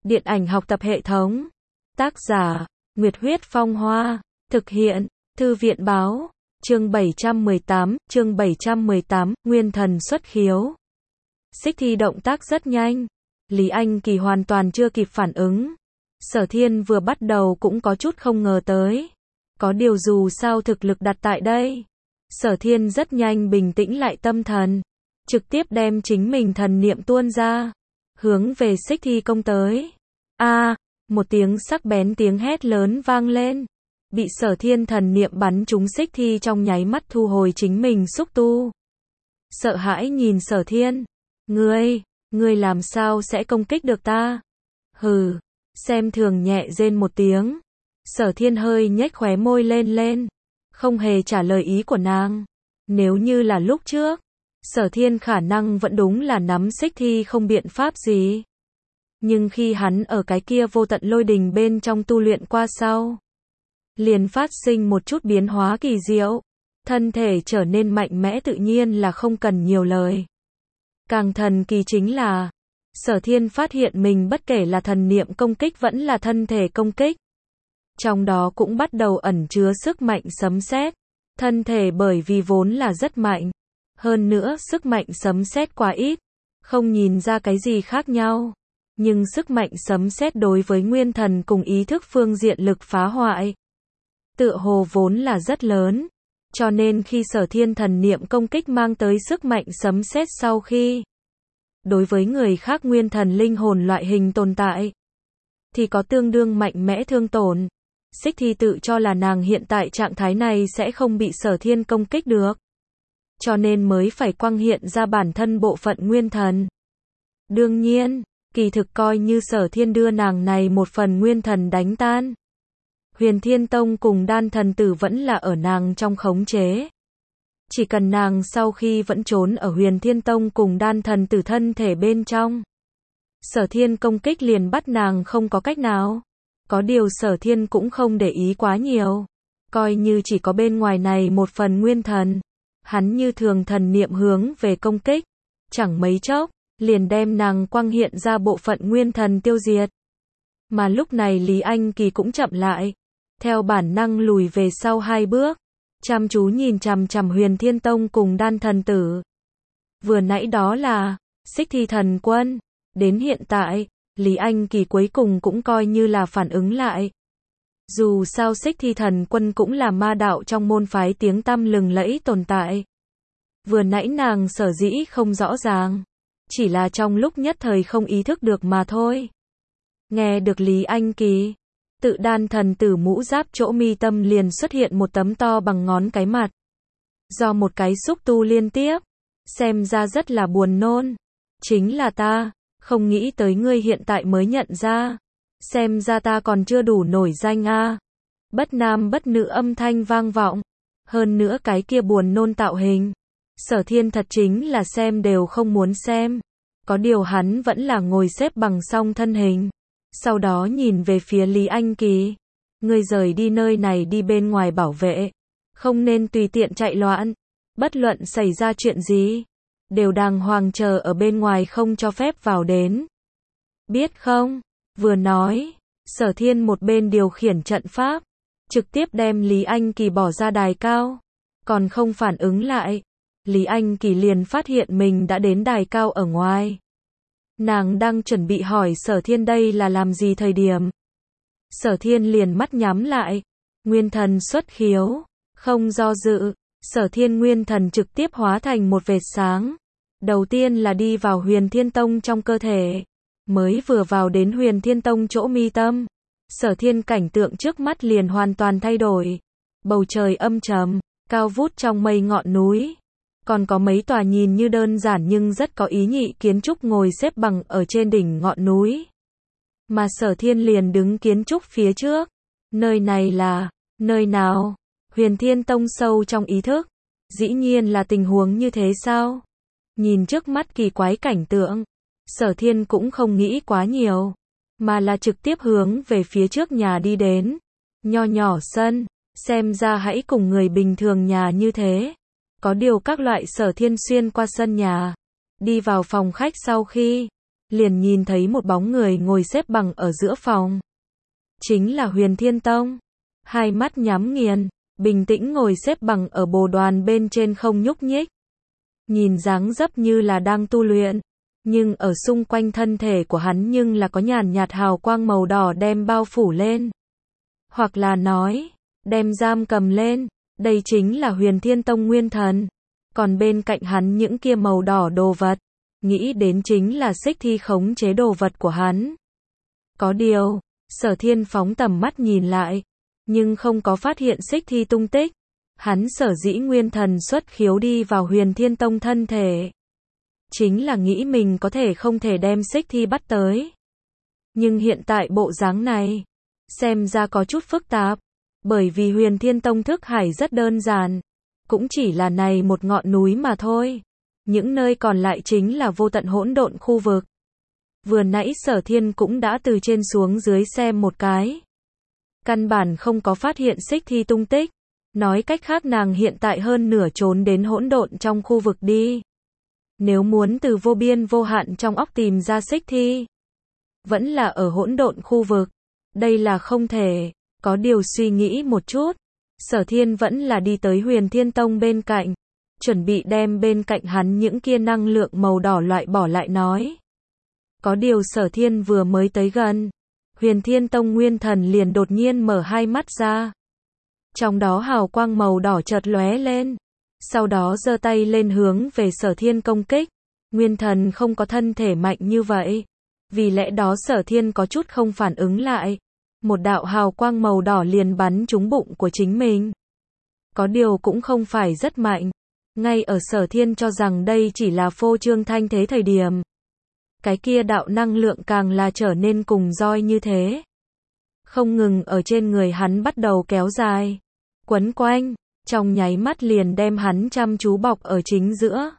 Điện ảnh học tập hệ thống. Tác giả, Nguyệt Huyết Phong Hoa. Thực hiện, Thư viện Báo. Chương 718, Nguyên thần xuất khiếu. Xích Thi động tác rất nhanh. Lý Anh Kỳ hoàn toàn chưa kịp phản ứng. Sở Thiên vừa bắt đầu cũng có chút không ngờ tới. Có điều dù sao thực lực đặt tại đây. Sở Thiên rất nhanh bình tĩnh lại tâm thần. Trực tiếp đem chính mình thần niệm tuôn ra. Hướng về Xích Thi công tới. Một tiếng sắc bén tiếng hét lớn vang lên. Bị Sở Thiên thần niệm bắn trúng Xích Thi trong nháy mắt thu hồi chính mình xúc tu. Sợ hãi nhìn Sở Thiên. Ngươi làm sao sẽ công kích được ta? Hừ, xem thường nhẹ rên một tiếng. Sở Thiên hơi nhếch khóe môi lên. Không hề trả lời ý của nàng. Nếu như là lúc trước, Sở Thiên khả năng vẫn đúng là nắm Xích Thi không biện pháp gì. Nhưng khi hắn ở cái kia vô tận lôi đình bên trong tu luyện qua sau, liền phát sinh một chút biến hóa kỳ diệu. Thân thể trở nên mạnh mẽ tự nhiên là không cần nhiều lời. Càng thần kỳ chính là, Sở Thiên phát hiện mình bất kể là thần niệm công kích vẫn là thân thể công kích, trong đó cũng bắt đầu ẩn chứa sức mạnh sấm sét. Thân thể bởi vì vốn là rất mạnh, hơn nữa sức mạnh sấm sét quá ít, không nhìn ra cái gì khác nhau. Nhưng sức mạnh sấm sét đối với nguyên thần cùng ý thức phương diện lực phá hoại, tựa hồ vốn là rất lớn. Cho nên khi Sở Thiên thần niệm công kích mang tới sức mạnh sấm sét sau khi, đối với người khác nguyên thần linh hồn loại hình tồn tại, thì có tương đương mạnh mẽ thương tổn. Xích Thi tự cho là nàng hiện tại trạng thái này sẽ không bị Sở Thiên công kích được, cho nên mới phải quang hiện ra bản thân bộ phận nguyên thần. Đương nhiên, kỳ thực coi như Sở Thiên đưa nàng này một phần nguyên thần đánh tan, Huyền Thiên Tông cùng Đan Thần Tử vẫn là ở nàng trong khống chế. Chỉ cần nàng sau khi vẫn trốn ở Huyền Thiên Tông cùng Đan Thần Tử thân thể bên trong, Sở Thiên công kích liền bắt nàng không có cách nào. Có điều Sở Thiên cũng không để ý quá nhiều. Coi như chỉ có bên ngoài này một phần nguyên thần, hắn như thường thần niệm hướng về công kích, chẳng mấy chốc liền đem nàng quang hiện ra bộ phận nguyên thần tiêu diệt. Mà lúc này Lý Anh Kỳ cũng chậm lại, theo bản năng lùi về sau 2 bước, chăm chú nhìn chằm chằm Huyền Thiên Tông cùng Đan Thần Tử. Vừa nãy đó là Xích Thi thần quân, đến hiện tại, Lý Anh Kỳ cuối cùng cũng coi như là phản ứng lại. Dù sao Xích Thi thần quân cũng là ma đạo trong môn phái tiếng tăm lừng lẫy tồn tại. Vừa nãy nàng sở dĩ không rõ ràng, chỉ là trong lúc nhất thời không ý thức được mà thôi. Nghe được Lý Anh Kỳ, tự Đan Thần Tử mũ giáp chỗ mi tâm liền xuất hiện một tấm to bằng ngón cái mặt. Do một cái xúc tu liên tiếp, xem ra rất là buồn nôn. Chính là ta, không nghĩ tới ngươi hiện tại mới nhận ra. Xem ra ta còn chưa đủ nổi danh a. Bất nam bất nữ âm thanh vang vọng. Hơn nữa cái kia buồn nôn tạo hình, Sở Thiên thật chính là xem đều không muốn xem. Có điều hắn vẫn là ngồi xếp bằng song thân hình. Sau đó nhìn về phía Lý Anh Kỳ. Ngươi rời đi nơi này đi bên ngoài bảo vệ. Không nên tùy tiện chạy loạn. Bất luận xảy ra chuyện gì, đều đàng hoàng chờ ở bên ngoài không cho phép vào đến. Biết không? Vừa nói, Sở Thiên một bên điều khiển trận pháp, trực tiếp đem Lý Anh Kỳ bỏ ra đài cao. Còn không phản ứng lại, Lý Anh Kỳ liền phát hiện mình đã đến đài cao ở ngoài. Nàng đang chuẩn bị hỏi Sở Thiên đây là làm gì thời điểm. Sở Thiên liền mắt nhắm lại, nguyên thần xuất khiếu, không do dự, Sở Thiên nguyên thần trực tiếp hóa thành một vệt sáng. Đầu tiên là đi vào Huyền Thiên Tông trong cơ thể. Mới vừa vào đến Huyền Thiên Tông chỗ mi tâm, Sở Thiên cảnh tượng trước mắt liền hoàn toàn thay đổi. Bầu trời âm trầm, cao vút trong mây ngọn núi. Còn có mấy tòa nhìn như đơn giản nhưng rất có ý nhị kiến trúc ngồi xếp bằng ở trên đỉnh ngọn núi. Mà Sở Thiên liền đứng kiến trúc phía trước. Nơi này là, nơi nào? Huyền Thiên Tông sâu trong ý thức. Dĩ nhiên là tình huống như thế sao? Nhìn trước mắt kỳ quái cảnh tượng, Sở Thiên cũng không nghĩ quá nhiều, mà là trực tiếp hướng về phía trước nhà đi đến. Nho nhỏ sân, xem ra hãy cùng người bình thường nhà như thế. Có điều các loại Sở Thiên xuyên qua sân nhà, đi vào phòng khách sau khi, liền nhìn thấy một bóng người ngồi xếp bằng ở giữa phòng. Chính là Huyền Thiên Tông. Hai mắt nhắm nghiền, bình tĩnh ngồi xếp bằng ở bồ đoàn bên trên không nhúc nhích. Nhìn dáng dấp như là đang tu luyện, nhưng ở xung quanh thân thể của hắn nhưng là có nhàn nhạt hào quang màu đỏ đem bao phủ lên. Hoặc là nói, đem giam cầm lên, đây chính là Huyền Thiên Tông nguyên thần. Còn bên cạnh hắn những kia màu đỏ đồ vật, nghĩ đến chính là Xích Thi khống chế đồ vật của hắn. Có điều, Sở Thiên phóng tầm mắt nhìn lại, nhưng không có phát hiện Xích Thi tung tích. Hắn sở dĩ nguyên thần xuất khiếu đi vào Huyền Thiên Tông thân thể, chính là nghĩ mình có thể không thể đem Xích Thi bắt tới. Nhưng hiện tại bộ dáng này, xem ra có chút phức tạp, bởi vì Huyền Thiên Tông thức hải rất đơn giản, cũng chỉ là này một ngọn núi mà thôi. Những nơi còn lại chính là vô tận hỗn độn khu vực. Vừa nãy Sở Thiên cũng đã từ trên xuống dưới xem một cái. Căn bản không có phát hiện Xích Thi tung tích. Nói cách khác nàng hiện tại hơn nửa trốn đến hỗn độn trong khu vực đi. Nếu muốn từ vô biên vô hạn trong óc tìm ra Xích Thi, vẫn là ở hỗn độn khu vực. Đây là không thể. Có điều suy nghĩ một chút, Sở Thiên vẫn là đi tới Huyền Thiên Tông bên cạnh, chuẩn bị đem bên cạnh hắn những kia năng lượng màu đỏ loại bỏ lại nói. Có điều Sở Thiên vừa mới tới gần, Huyền Thiên Tông nguyên thần liền đột nhiên mở hai mắt ra. Trong đó hào quang màu đỏ chợt lóe lên, sau đó giơ tay lên hướng về Sở Thiên công kích. Nguyên thần không có thân thể mạnh như vậy, vì lẽ đó Sở Thiên có chút không phản ứng lại. Một đạo hào quang màu đỏ liền bắn trúng bụng của chính mình. Có điều cũng không phải rất mạnh. Ngay ở Sở Thiên cho rằng đây chỉ là phô trương thanh thế thời điểm, cái kia đạo năng lượng càng là trở nên cùng roi như thế. Không ngừng ở trên người hắn bắt đầu kéo dài, quấn quanh, trong nháy mắt liền đem hắn chăm chú bọc ở chính giữa.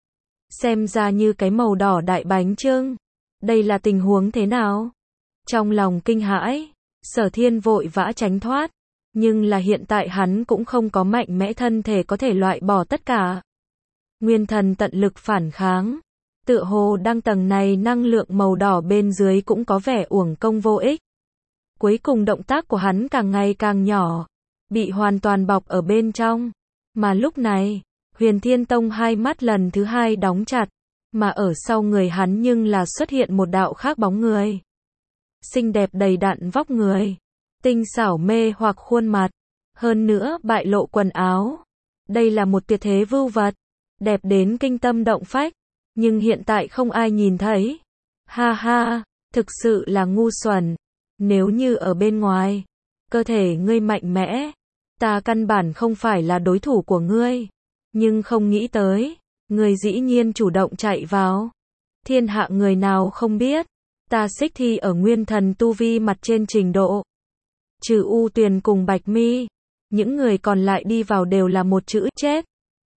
Xem ra như cái màu đỏ đại bánh chưng. Đây là tình huống thế nào? Trong lòng kinh hãi, Sở Thiên vội vã tránh thoát, nhưng là hiện tại hắn cũng không có mạnh mẽ thân thể có thể loại bỏ tất cả. Nguyên thần tận lực phản kháng, tựa hồ đang tầng này năng lượng màu đỏ bên dưới cũng có vẻ uổng công vô ích. Cuối cùng động tác của hắn càng ngày càng nhỏ, bị hoàn toàn bọc ở bên trong. Mà lúc này, Huyền Thiên Tông hai mắt lần thứ hai đóng chặt, mà ở sau người hắn nhưng là xuất hiện một đạo khác bóng người. Xinh đẹp đầy đặn vóc người, tinh xảo mê hoặc khuôn mặt, hơn nữa bại lộ quần áo. Đây là một tuyệt thế vưu vật, đẹp đến kinh tâm động phách, nhưng hiện tại không ai nhìn thấy. Ha ha, thực sự là ngu xuẩn. Nếu như ở bên ngoài, cơ thể ngươi mạnh mẽ, ta căn bản không phải là đối thủ của ngươi. Nhưng không nghĩ tới, ngươi dĩ nhiên chủ động chạy vào. Thiên hạ người nào không biết, ta Xích Thi ở nguyên thần tu vi mặt trên trình độ. Trừ U Tuyền cùng Bạch Mi, những người còn lại đi vào đều là một chữ chết.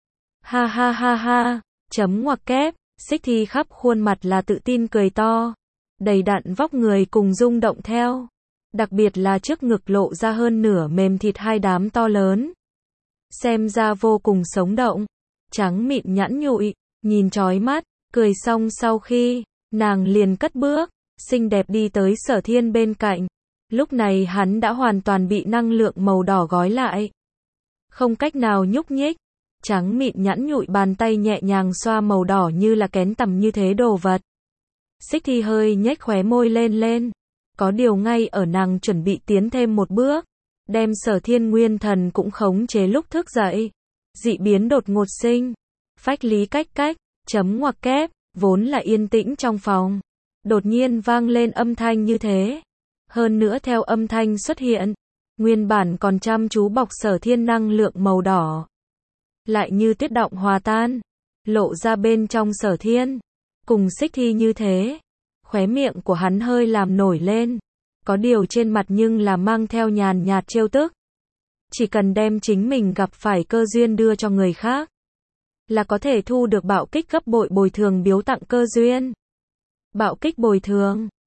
Ha ha ha ha, chấm ngoặc kép, Xích Thi khắp khuôn mặt là tự tin cười to, đầy đặn vóc người cùng rung động theo. Đặc biệt là trước ngực lộ ra hơn nửa mềm thịt hai đám to lớn. Xem ra vô cùng sống động, trắng mịn nhẵn nhụi, nhìn chói mắt, cười xong sau khi, nàng liền cất bước, xinh đẹp đi tới Sở Thiên bên cạnh. Lúc này hắn đã hoàn toàn bị năng lượng màu đỏ gói lại, không cách nào nhúc nhích. Trắng mịn nhẵn nhụi bàn tay nhẹ nhàng xoa màu đỏ như là kén tằm như thế đồ vật. Xích Thi hơi nhếch khóe môi lên. Có điều ngay ở nàng chuẩn bị tiến thêm một bước, đem Sở Thiên nguyên thần cũng khống chế lúc thức dậy. Dị biến đột ngột sinh, phách lý cách, chấm ngoặc kép, vốn là yên tĩnh trong phòng. Đột nhiên vang lên âm thanh như thế. Hơn nữa theo âm thanh xuất hiện, nguyên bản còn chăm chú bọc Sở Thiên năng lượng màu đỏ, lại như tuyết động hòa tan, lộ ra bên trong Sở Thiên. Cùng Xích Thi như thế, khóe miệng của hắn hơi làm nổi lên, có điều trên mặt nhưng là mang theo nhàn nhạt trêu tức. Chỉ cần đem chính mình gặp phải cơ duyên đưa cho người khác, là có thể thu được bạo kích gấp bội bồi thường biếu tặng cơ duyên. Bạo kích bồi thường,